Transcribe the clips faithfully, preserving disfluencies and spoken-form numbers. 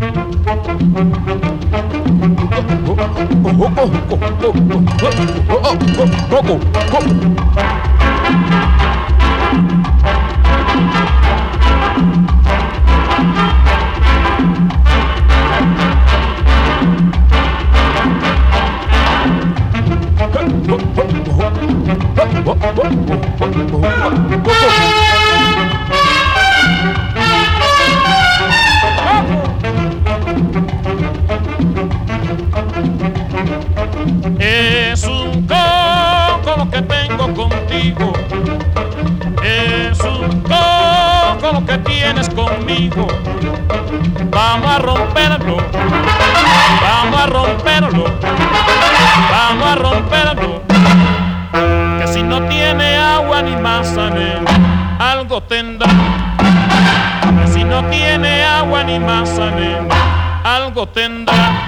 Es un coco lo que tengo contigo, es un coco lo que tienes conmigo. Vamos a romperlo, vamos a romperlo, vamos a romperlo. Que si no tiene agua ni masa, nena, algo tendrá. Que si no tiene agua ni masa, nena, algo tendrá.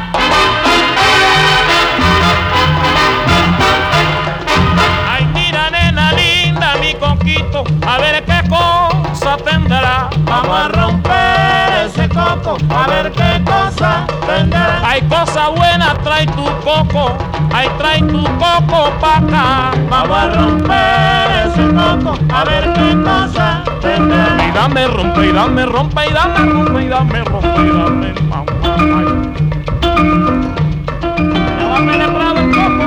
Ay, mira, nena linda, mi coquito, a ver qué cosa tendrá. Vamos a romper ese coco, a ver qué cosa tendrá. Hay cosa buena, trae tu coco, ay, trae tu coco pa' acá. Vamos a romper ese coco, a ver qué cosa tendrá. Y dame rompe, y dame rompe, y dame rompe, y dame rompe, y dame mamá. Ya va a penetrar el coco.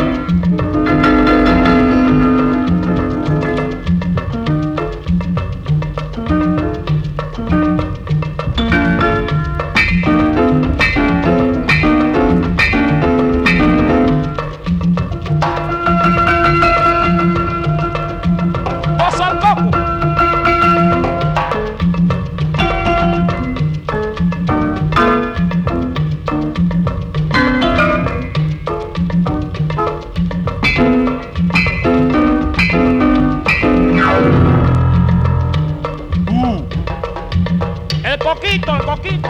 El coquito, el coquito.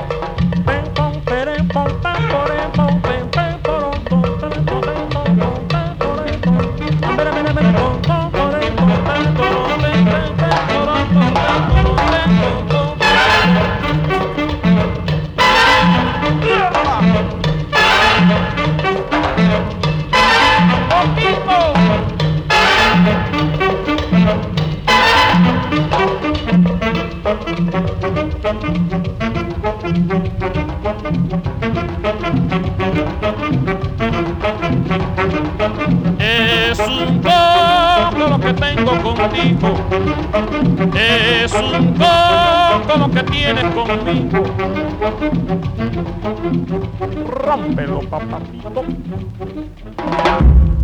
Es un coco lo que tengo contigo, es un coco lo que tienes conmigo. Rómpelo, papacito.